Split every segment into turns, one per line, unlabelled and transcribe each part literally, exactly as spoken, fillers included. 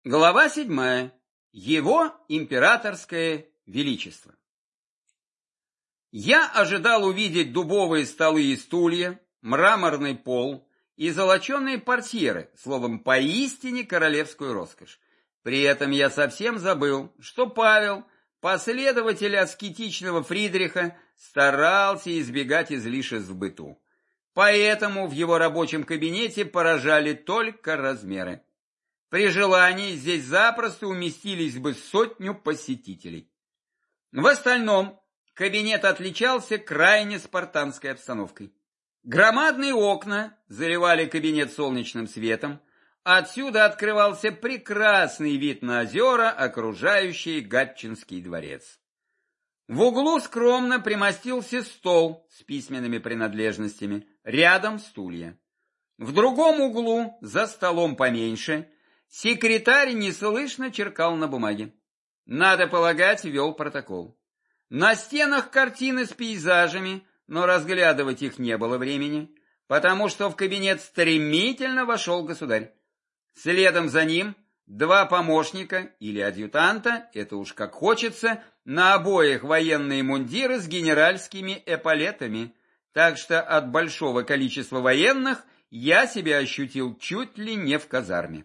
Глава седьмая. Его императорское величество. Я ожидал увидеть дубовые столы и стулья, мраморный пол и золоченые портьеры, словом, поистине королевскую роскошь. При этом я совсем забыл, что Павел, последователь аскетичного Фридриха, старался избегать излишеств в быту. Поэтому в его рабочем кабинете поражали только размеры. При желании здесь запросто уместились бы сотню посетителей. В остальном кабинет отличался крайне спартанской обстановкой. Громадные окна заливали кабинет солнечным светом, отсюда открывался прекрасный вид на озера, окружающие Гатчинский дворец. В углу скромно примостился стол с письменными принадлежностями, рядом стулья. В другом углу, за столом поменьше, секретарь неслышно черкал на бумаге. Надо полагать, вел протокол. На стенах картины с пейзажами, но разглядывать их не было времени, потому что в кабинет стремительно вошел государь. Следом за ним два помощника или адъютанта, это уж как хочется, на обоих военные мундиры с генеральскими эполетами, так что от большого количества военных я себя ощутил чуть ли не в казарме.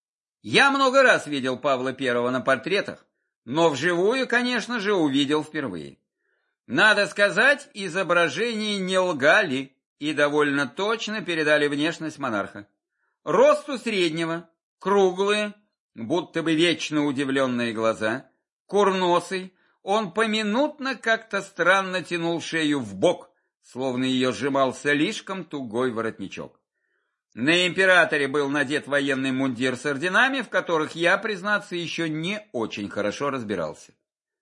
Я много раз видел Павла Первого на портретах, но вживую, конечно же, увидел впервые. Надо сказать, изображения не лгали и довольно точно передали внешность монарха. Росту среднего, круглые, будто бы вечно удивленные глаза, курносый, он поминутно как-то странно тянул шею вбок, словно ее сжимал слишком тугой воротничок. На императоре был надет военный мундир с орденами, в которых я, признаться, еще не очень хорошо разбирался.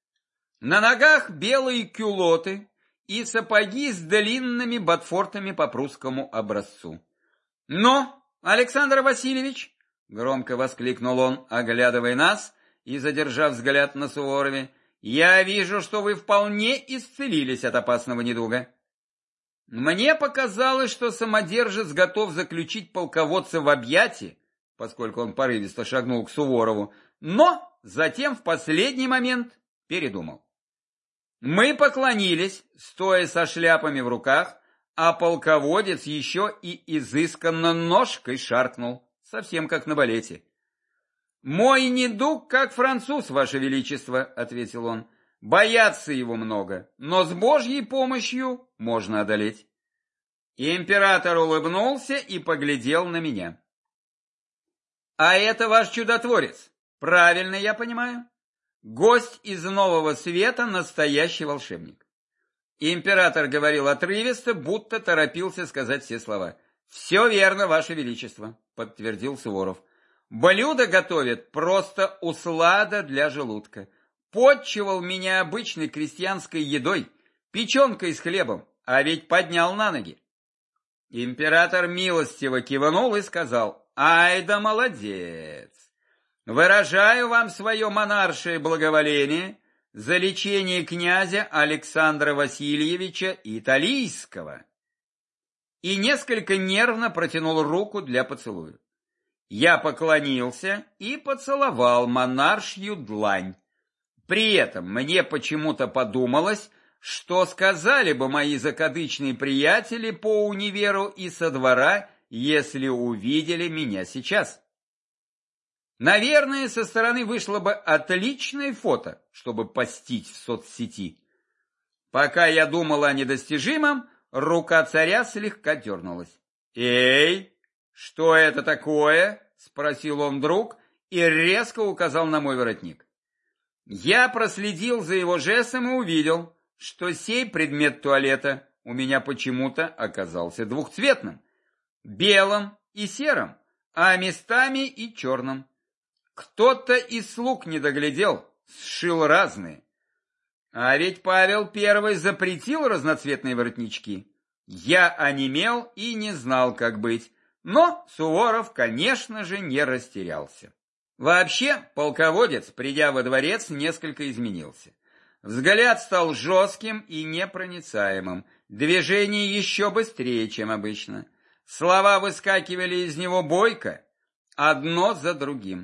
На ногах белые кюлоты и сапоги с длинными ботфортами по прусскому образцу. «Но, Александр Васильевич!» — громко воскликнул он, оглядывая нас и задержав взгляд на Суворове, «я вижу, что вы вполне исцелились от опасного недуга». Мне показалось, что самодержец готов заключить полководца в объятия, поскольку он порывисто шагнул к Суворову, но затем в последний момент передумал. Мы поклонились, стоя со шляпами в руках, а полководец еще и изысканно ножкой шаркнул, совсем как на балете. «Мой недуг как француз, ваше величество», — ответил он. «Бояться его много, но с Божьей помощью можно одолеть». Император улыбнулся и поглядел на меня. «А это ваш чудотворец, правильно я понимаю? Гость из Нового Света, настоящий волшебник». Император говорил отрывисто, будто торопился сказать все слова. «Все верно, ваше величество», — подтвердил Суворов. «Блюдо готовит просто услада для желудка. Подчивал меня обычной крестьянской едой, печенкой с хлебом, а ведь поднял на ноги». Император милостиво кивнул и сказал: «Ай да молодец! Выражаю вам свое монаршее благоволение за лечение князя Александра Васильевича Италийского». И несколько нервно протянул руку для поцелуя. Я поклонился и поцеловал монаршью длань. При этом мне почему-то подумалось, что сказали бы мои закадычные приятели по универу и со двора, если увидели меня сейчас. Наверное, со стороны вышло бы отличное фото, чтобы постить в соцсети. Пока я думал о недостижимом, рука царя слегка дернулась. «Эй, что это такое?» — спросил он вдруг и резко указал на мой воротник. Я проследил за его жестом и увидел, что сей предмет туалета у меня почему-то оказался двухцветным, белым и серым, а местами и черным. Кто-то из слуг не доглядел, сшил разные. А ведь Павел Первый запретил разноцветные воротнички. Я онемел и не знал, как быть, но Суворов, конечно же, не растерялся. Вообще, полководец, придя во дворец, несколько изменился. Взгляд стал жестким и непроницаемым, движения еще быстрее, чем обычно. Слова выскакивали из него бойко, одно за другим.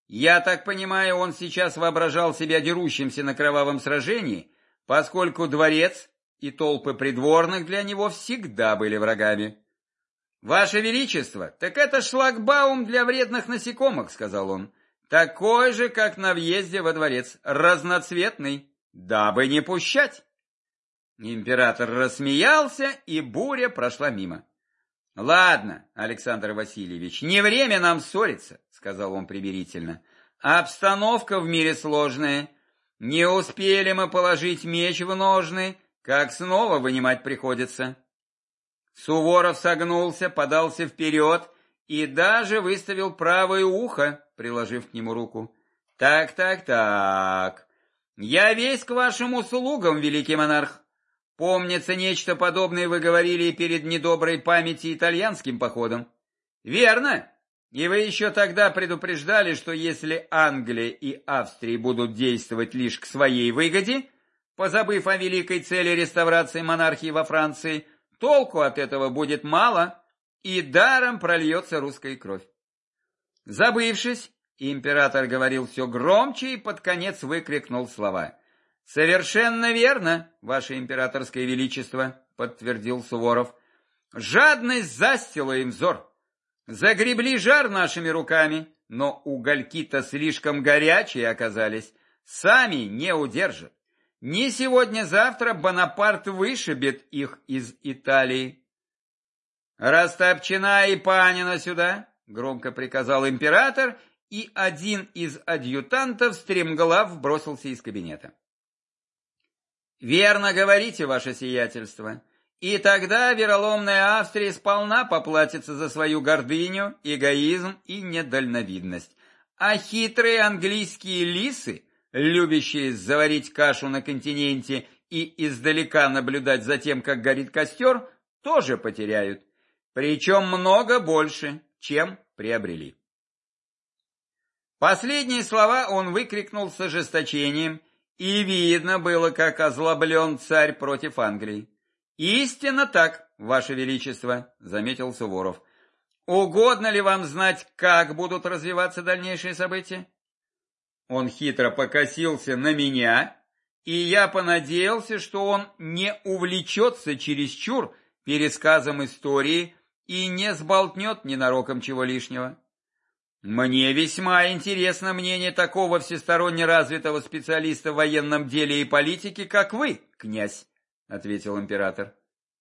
Я так понимаю, он сейчас воображал себя дерущимся на кровавом сражении, поскольку дворец и толпы придворных для него всегда были врагами. «Ваше Величество, так это шлагбаум для вредных насекомых», — сказал он. «Такой же, как на въезде во дворец, разноцветный, дабы не пущать». Император рассмеялся, и буря прошла мимо. «Ладно, Александр Васильевич, не время нам ссориться», — сказал он примирительно. «Обстановка в мире сложная. Не успели мы положить меч в ножны, как снова вынимать приходится». Суворов согнулся, подался вперед и даже выставил правое ухо, приложив к нему руку. «Так, так, так. Я весь к вашим услугам, великий монарх. Помнится, нечто подобное вы говорили перед недоброй памяти итальянским походом». «Верно. И вы еще тогда предупреждали, что если Англия и Австрия будут действовать лишь к своей выгоде, позабыв о великой цели реставрации монархии во Франции, толку от этого будет мало, и даром прольется русская кровь». Забывшись, император говорил все громче и под конец выкрикнул слова. «Совершенно верно, ваше императорское величество», — подтвердил Суворов. «Жадность застила им взор. Загребли жар нашими руками, но угольки-то слишком горячие оказались, сами не удержат. Не сегодня-завтра Бонапарт вышибет их из Италии». «Растопчина и Панина сюда», — громко приказал император, и один из адъютантов стремглав бросился из кабинета. «Верно говорите, ваше сиятельство, и тогда вероломная Австрия сполна поплатится за свою гордыню, эгоизм и недальновидность, а хитрые английские лисы, любящие заварить кашу на континенте и издалека наблюдать за тем, как горит костер, тоже потеряют, причем много больше, чем приобрели». Последние слова он выкрикнул с ожесточением, и видно было, как озлоблен царь против Англии. «Истинно так, ваше величество», — заметил Суворов. «Угодно ли вам знать, как будут развиваться дальнейшие события?» Он хитро покосился на меня, и я понадеялся, что он не увлечется чересчур пересказом истории и не сболтнет ненароком чего лишнего. «Мне весьма интересно мнение такого всесторонне развитого специалиста в военном деле и политике, как вы, князь», — ответил император.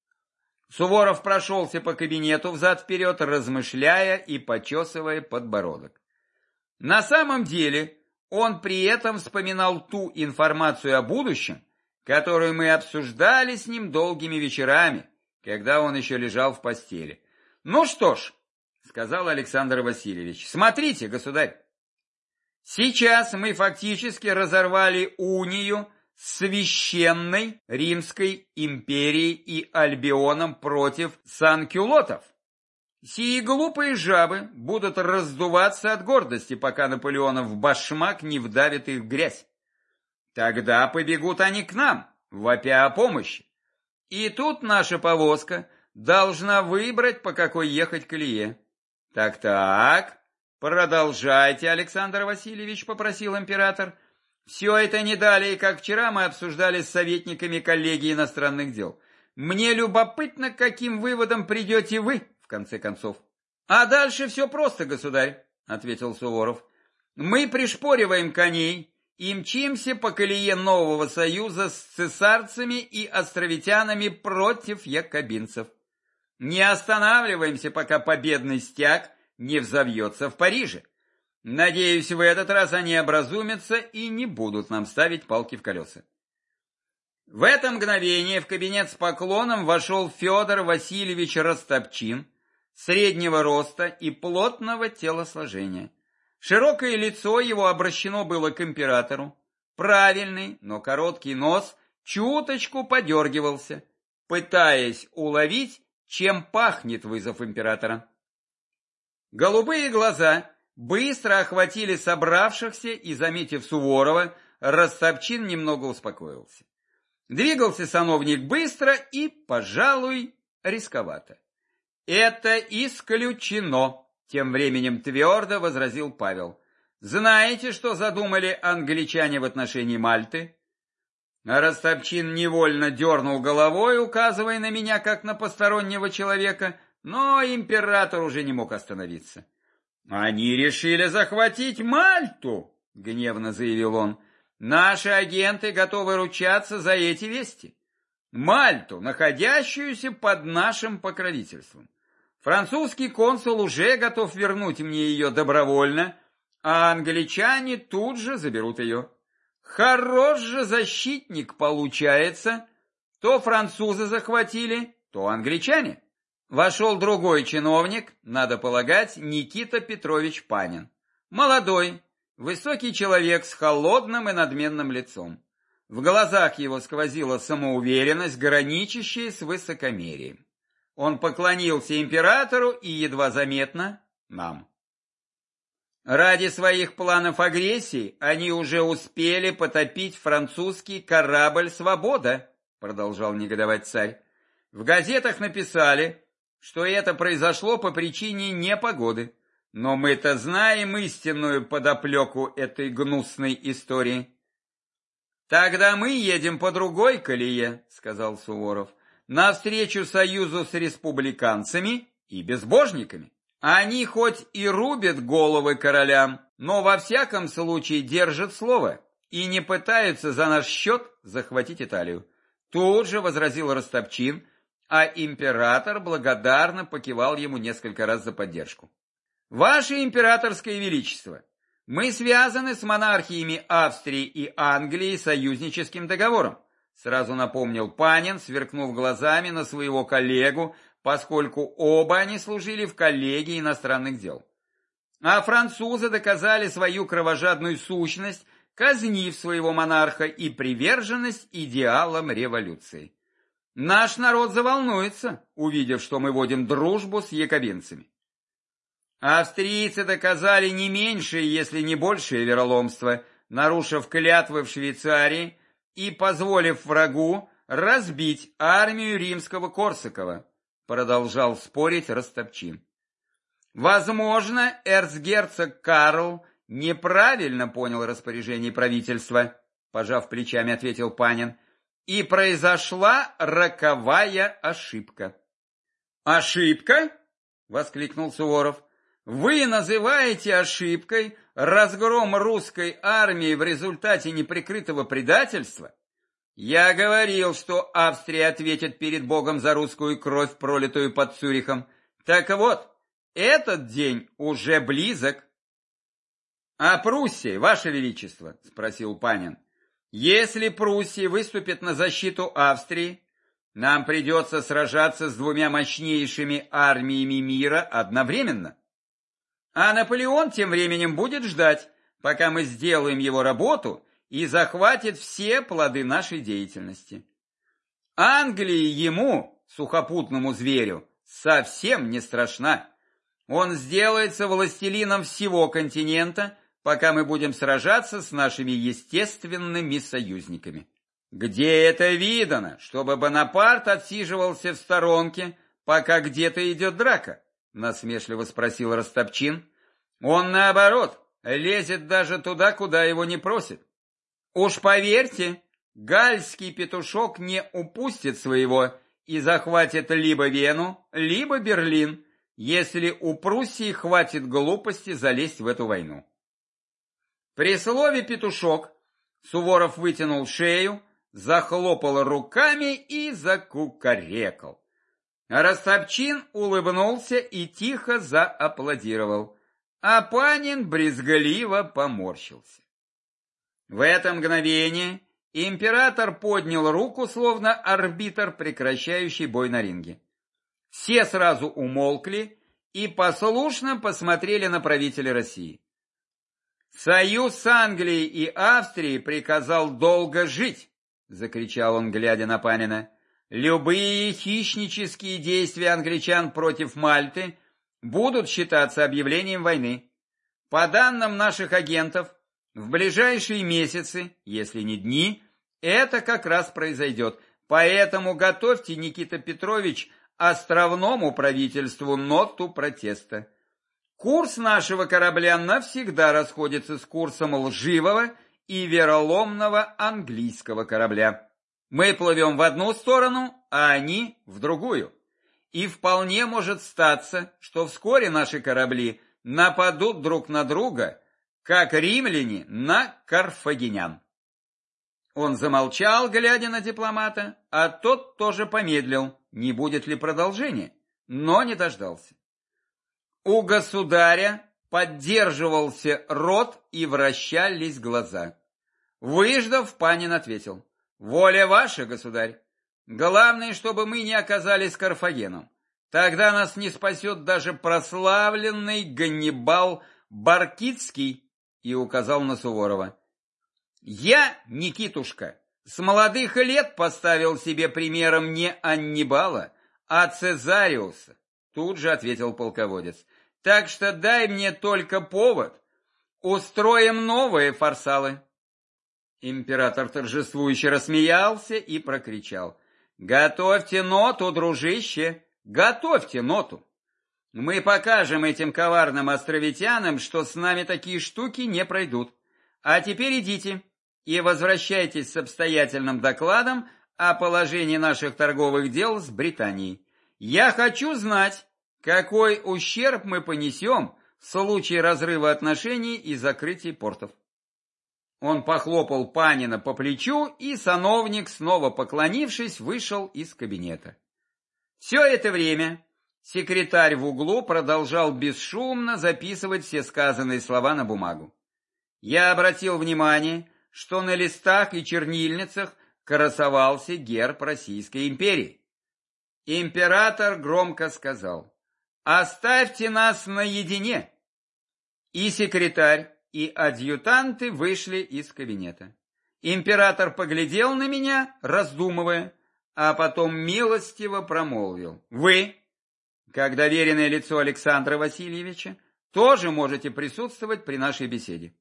Суворов прошелся по кабинету взад-вперед, размышляя и почесывая подбородок. На самом деле он при этом вспоминал ту информацию о будущем, которую мы обсуждали с ним долгими вечерами, когда он еще лежал в постели. «Ну что ж», — сказал Александр Васильевич, — «смотрите, государь, сейчас мы фактически разорвали унию с священной Римской империей и Альбионом против санкюлотов. Сии глупые жабы будут раздуваться от гордости, пока Наполеонов башмак не вдавит их в грязь. Тогда побегут они к нам, вопя о помощи. И тут наша повозка должна выбрать, по какой ехать колее». «Так-так, продолжайте, Александр Васильевич», — попросил император. «Все это не далее, как вчера мы обсуждали с советниками коллегии иностранных дел. Мне любопытно, к каким выводам придете вы, в конце концов». «А дальше все просто, государь», — ответил Суворов. «Мы пришпориваем коней и мчимся по колее нового союза с цесарцами и островитянами против якобинцев. Не останавливаемся, пока победный стяг не взовьется в Париже. Надеюсь, в этот раз они образумятся и не будут нам ставить палки в колеса». В это мгновение в кабинет с поклоном вошел Федор Васильевич Растопчин, среднего роста и плотного телосложения. Широкое лицо его обращено было к императору. Правильный, но короткий нос чуточку подергивался, пытаясь уловить, чем пахнет вызов императора. Голубые глаза быстро охватили собравшихся, и, заметив Суворова, Растопчин немного успокоился. Двигался сановник быстро и, пожалуй, рисковато. «Это исключено», — тем временем твердо возразил Павел. Знаете, что задумали англичане в отношении Мальты? А Ростопчин невольно дернул головой, указывая на меня, как на постороннего человека, но император уже не мог остановиться. «Они решили захватить Мальту!» — гневно заявил он. «Наши агенты готовы ручаться за эти вести. Мальту, находящуюся под нашим покровительством. Французский консул уже готов вернуть мне ее добровольно, а англичане тут же заберут ее. Хорош же защитник получается. То французы захватили, то англичане». Вошел другой чиновник, надо полагать, Никита Петрович Панин. Молодой, высокий человек с холодным и надменным лицом. В глазах его сквозила самоуверенность, граничащая с высокомерием. Он поклонился императору и едва заметно нам. Ради своих планов агрессии они уже успели потопить французский корабль «Свобода», продолжал негодовать царь. В газетах написали, что это произошло по причине непогоды. Но мы-то знаем истинную подоплеку этой гнусной истории. «Тогда мы едем по другой колее», — сказал Суворов, «навстречу союзу с республиканцами и безбожниками. Они хоть и рубят головы королям, но во всяком случае держат слово и не пытаются за наш счет захватить Италию». Тут же возразил Ростопчин, а император благодарно покивал ему несколько раз за поддержку. «Ваше императорское величество, мы связаны с монархиями Австрии и Англии союзническим договором», сразу напомнил Панин, сверкнув глазами на своего коллегу, поскольку оба они служили в коллегии иностранных дел. А французы доказали свою кровожадную сущность, казнив своего монарха и приверженность идеалам революции. Наш народ заволнуется, увидев, что мы водим дружбу с якобинцами. Австрийцы доказали не меньшее, если не большее вероломство, нарушив клятвы в Швейцарии и позволив врагу разбить армию римского Корсакова, продолжал спорить Ростопчин. Возможно, эрцгерцог Карл неправильно понял распоряжение правительства, пожав плечами, ответил Панин. И произошла роковая ошибка. «Ошибка?» — воскликнул Суворов. «Вы называете ошибкой разгром русской армии в результате неприкрытого предательства? Я говорил, что Австрия ответит перед Богом за русскую кровь, пролитую под Цюрихом. Так вот, этот день уже близок». «А Пруссия, Ваше Величество?» — спросил Панин. «Если Пруссия выступит на защиту Австрии, нам придется сражаться с двумя мощнейшими армиями мира одновременно. А Наполеон тем временем будет ждать, пока мы сделаем его работу и захватит все плоды нашей деятельности. Англия ему, сухопутному зверю, совсем не страшна. Он сделается властелином всего континента, пока мы будем сражаться с нашими естественными союзниками. Где это видано, чтобы Бонапарт отсиживался в сторонке, пока где-то идет драка?» — насмешливо спросил Ростопчин. «Он, наоборот, лезет даже туда, куда его не просят. Уж поверьте, гальский петушок не упустит своего и захватит либо Вену, либо Берлин, если у Пруссии хватит глупости залезть в эту войну». При слове «петушок» Суворов вытянул шею, захлопал руками и закукарекал. Ростопчин улыбнулся и тихо зааплодировал, а Панин брезгливо поморщился. В это мгновение император поднял руку, словно арбитр, прекращающий бой на ринге. Все сразу умолкли и послушно посмотрели на правителя России. «Союз с Англией и Австрией приказал долго жить», — закричал он, глядя на Панина. «Любые хищнические действия англичан против Мальты будут считаться объявлением войны. По данным наших агентов, в ближайшие месяцы, если не дни, это как раз произойдет. Поэтому готовьте, Никита Петрович, островному правительству ноту протеста. Курс нашего корабля навсегда расходится с курсом лживого и вероломного английского корабля. Мы плывем в одну сторону, а они в другую. И вполне может статься, что вскоре наши корабли нападут друг на друга, как римляне на карфагенян. Он замолчал, глядя на дипломата, а тот тоже помедлил, не будет ли продолжения, но не дождался. У государя поддерживался рот и вращались глаза. Выждав, Панин ответил: «Воля ваша, государь. Главное, чтобы мы не оказались Карфагеном. Тогда нас не спасет даже прославленный Ганнибал Баркицкий», и указал на Суворова. «Я, Никитушка, с молодых лет поставил себе примером не Аннибала, а Цезариуса», тут же ответил полководец. «Так что дай мне только повод, устроим новые фарсалы». Император торжествующе рассмеялся и прокричал: «Готовьте ноту, дружище, готовьте ноту. Мы покажем этим коварным островитянам, что с нами такие штуки не пройдут. А теперь идите и возвращайтесь с обстоятельным докладом о положении наших торговых дел с Британией. Я хочу знать, какой ущерб мы понесем в случае разрыва отношений и закрытия портов». Он похлопал Панина по плечу, и сановник, снова поклонившись, вышел из кабинета. Все это время секретарь в углу продолжал бесшумно записывать все сказанные слова на бумагу. Я обратил внимание, что на листах и чернильницах красовался герб Российской империи. Император громко сказал: «Оставьте нас наедине!» И секретарь, и адъютанты вышли из кабинета. Император поглядел на меня, раздумывая, а потом милостиво промолвил: «Вы, как доверенное лицо Александра Васильевича, тоже можете присутствовать при нашей беседе».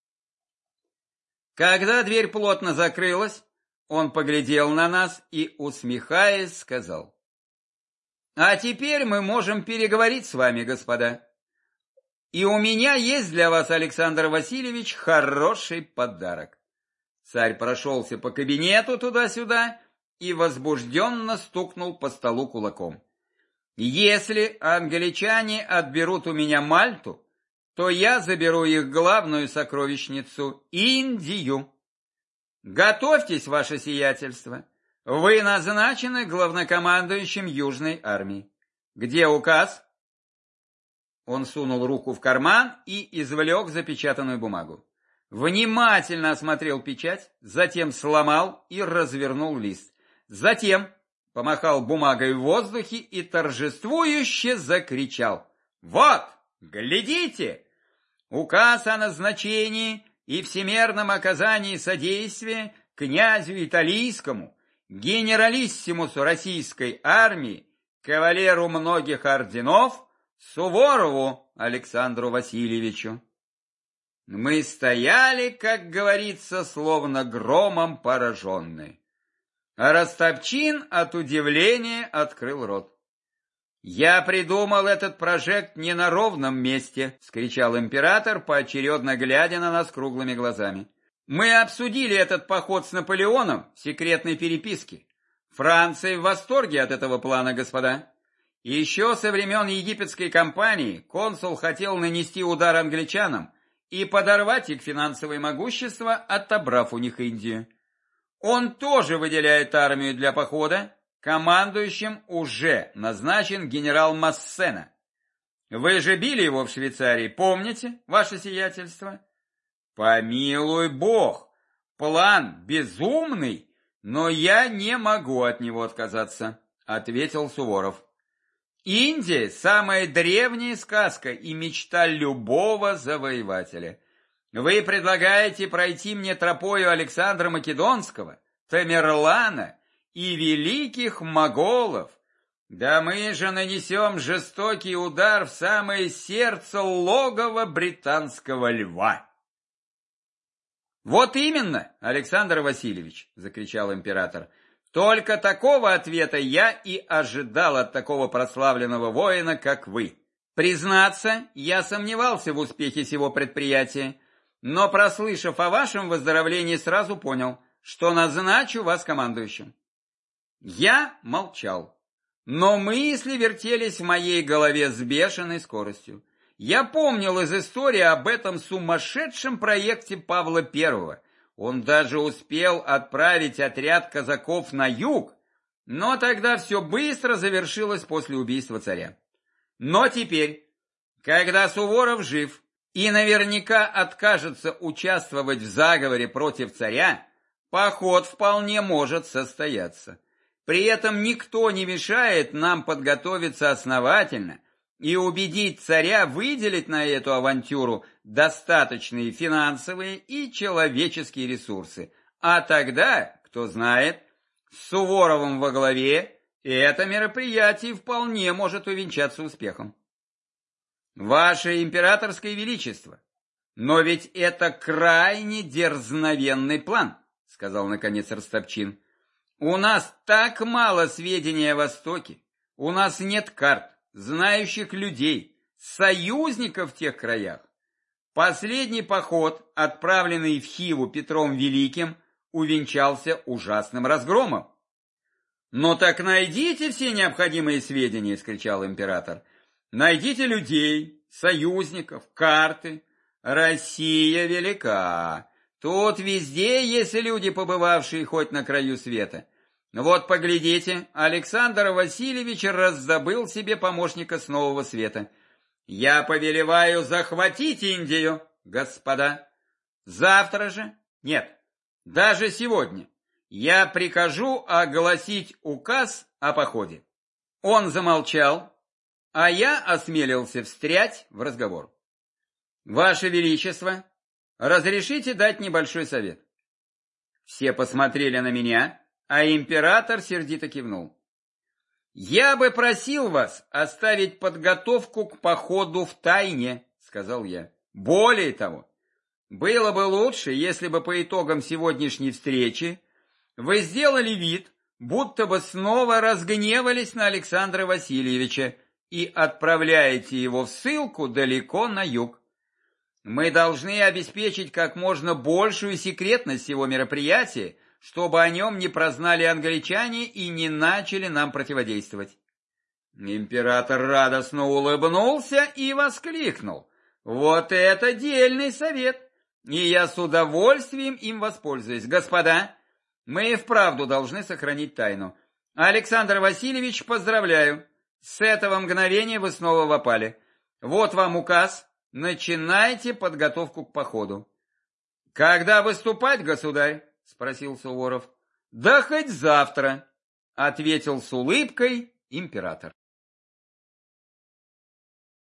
Когда дверь плотно закрылась, он поглядел на нас и, усмехаясь, сказал: «А теперь мы можем переговорить с вами, господа. И у меня есть для вас, Александр Васильевич, хороший подарок». Царь прошелся по кабинету туда-сюда и возбужденно стукнул по столу кулаком. «Если англичане отберут у меня Мальту, то я заберу их главную сокровищницу — Индию. Готовьтесь, ваше сиятельство. Вы назначены главнокомандующим Южной армии. Где указ?» Он сунул руку в карман и извлек запечатанную бумагу. Внимательно осмотрел печать, затем сломал и развернул лист. Затем помахал бумагой в воздухе и торжествующе закричал: «Вот, глядите! Указ о назначении и всемерном оказании содействия князю Италийскому, генералиссимусу российской армии, кавалеру многих орденов, Суворову Александру Васильевичу». Мы стояли, как говорится, словно громом пораженные. А Ростопчин от удивления открыл рот. «Я придумал этот прожект не на ровном месте», — вскричал император, поочередно глядя на нас круглыми глазами. «Мы обсудили этот поход с Наполеоном в секретной переписке. Франция в восторге от этого плана, господа. Еще со времен египетской кампании консул хотел нанести удар англичанам и подорвать их финансовое могущество, отобрав у них Индию. Он тоже выделяет армию для похода, командующим уже назначен генерал Массена. Вы же били его в Швейцарии, помните, ваше сиятельство?» «Помилуй бог, план безумный, но я не могу от него отказаться», — ответил Суворов. «Индия – самая древняя сказка и мечта любого завоевателя. Вы предлагаете пройти мне тропою Александра Македонского, Тамерлана и великих моголов. Да мы же нанесем жестокий удар в самое сердце логова британского льва». «Вот именно, Александр Васильевич», – закричал император, – «только такого ответа я и ожидал от такого прославленного воина, как вы. Признаться, я сомневался в успехе сего предприятия, но, прослышав о вашем выздоровлении, сразу понял, что назначу вас командующим. Я молчал, но мысли вертелись в моей голове с бешеной скоростью. Я помнил из истории об этом сумасшедшем проекте Павла Первого. Он даже успел отправить отряд казаков на юг, но тогда все быстро завершилось после убийства царя. Но теперь, когда Суворов жив и наверняка откажется участвовать в заговоре против царя, поход вполне может состояться. При этом никто не мешает нам подготовиться основательно и убедить царя выделить на эту авантюру достаточные финансовые и человеческие ресурсы. А тогда, кто знает, с Суворовым во главе это мероприятие вполне может увенчаться успехом. Ваше императорское величество, но ведь это крайне дерзновенный план, сказал наконец Ростопчин. У нас так мало сведений о Востоке, у нас нет карт, знающих людей, союзников в тех краях. Последний поход, отправленный в Хиву Петром Великим, увенчался ужасным разгромом. «Ну так найдите все необходимые сведения!» — скричал император. «Найдите людей, союзников, карты. Россия велика. Тут везде есть люди, побывавшие хоть на краю света. Вот поглядите, Александр Васильевич раздобыл себе помощника с Нового Света. Я повелеваю захватить Индию, господа. Завтра же? Нет, даже сегодня. Я прикажу огласить указ о походе». Он замолчал, а я осмелился встрять в разговор. «Ваше Величество, разрешите дать небольшой совет?» Все посмотрели на меня, а император сердито кивнул. «Я бы просил вас оставить подготовку к походу в тайне», — сказал я. «Более того, было бы лучше, если бы по итогам сегодняшней встречи вы сделали вид, будто бы снова разгневались на Александра Васильевича и отправляете его в ссылку далеко на юг. Мы должны обеспечить как можно большую секретность всего мероприятия, чтобы о нем не прознали англичане и не начали нам противодействовать». Император радостно улыбнулся и воскликнул: «Вот это дельный совет, и я с удовольствием им воспользуюсь. Господа, мы и вправду должны сохранить тайну. Александр Васильевич, поздравляю, с этого мгновения вы снова в опале. Вот вам указ, начинайте подготовку к походу». «Когда выступать, государь?» — спросил Суворов. «Да хоть завтра», — ответил с улыбкой император.